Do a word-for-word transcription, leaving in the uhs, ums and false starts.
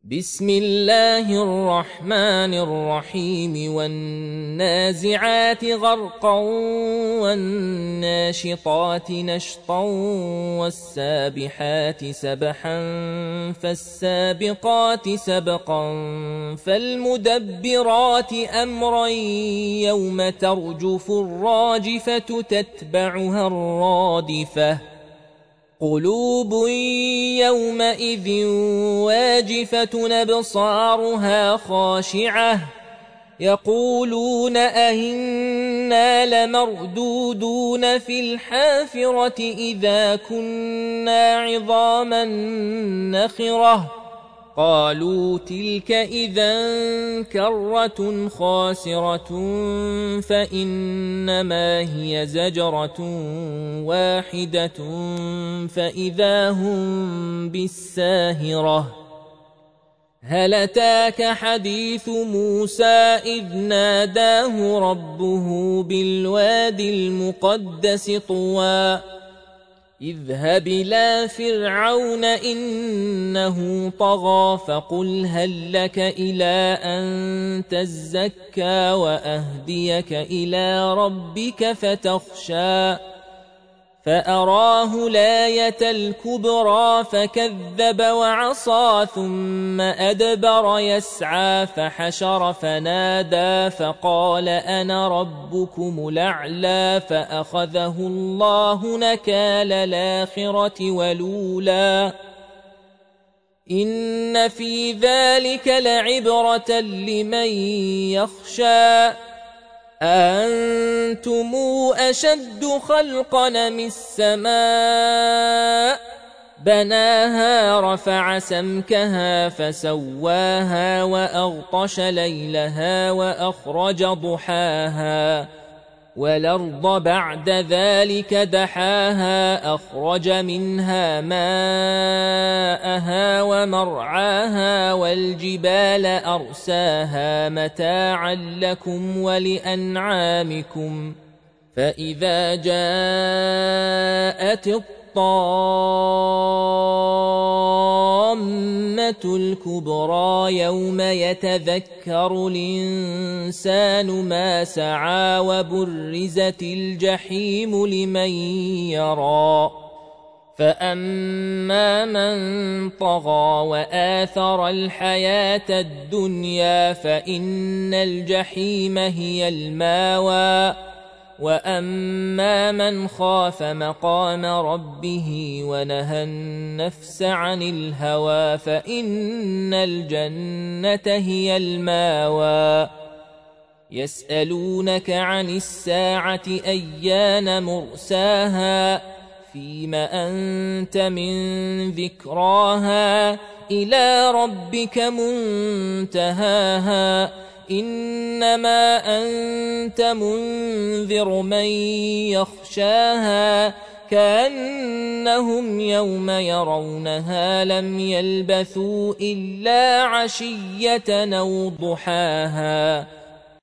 بسم الله الرحمن الرحيم والنازعات غرقا والناشطات نشطا والسابحات سبحا فالسابقات سبقا فالمدبرات أمرا يوم ترجف الراجفة تتبعها الرادفة قلوب يومئذ واجفة أبصارها خاشعة يقولون أئنا لمردودون في الحافرة إذا كنا عظاما نخرة قالوا تلك إذا كرة خاسرة فإنما هي زجرة واحدة فإذا هم بالساهرة هل أتاك حديث موسى إذ ناداه ربه بالوادي المقدس طوى اذهب إلى فرعون إنه طغى فقل هل لك إلى أن تزكى وأهديك إلى ربك فتخشى فأراه الآية الكبرى فكذب وعصى ثم أدبر يسعى فحشر فنادى فقال أنا ربكم الأعلى فأخذه الله نكال الآخرة والأولى إن في ذلك لعبرة لمن يخشى أأنتم أشد خلقا من السماء بناها رفع سمكها فسواها وأغطش ليلها وأخرج ضحاها والأرض بعد ذلك دحاها أخرج منها ماءها ومرعاها والجبال أرساها متاعا لكم ولأنعامكم فإذا جاءت الطامة الكبرى يوم يتذكر الإنسان ما سعى وبرزت الجحيم لمن يرى فأما من طغى وآثر الحياة الدنيا فإن الجحيم هي الماوى وأما من خاف مقام ربه ونهى النفس عن الهوى فإن الجنة هي الماوى يسألونك عن الساعة أيان مرساها فيم أنت من ذكراها إلى ربك منتهاها إنما أنت منذر من يخشاها كأنهم يوم يرونها لم يلبثوا إلا عشية أو ضحاها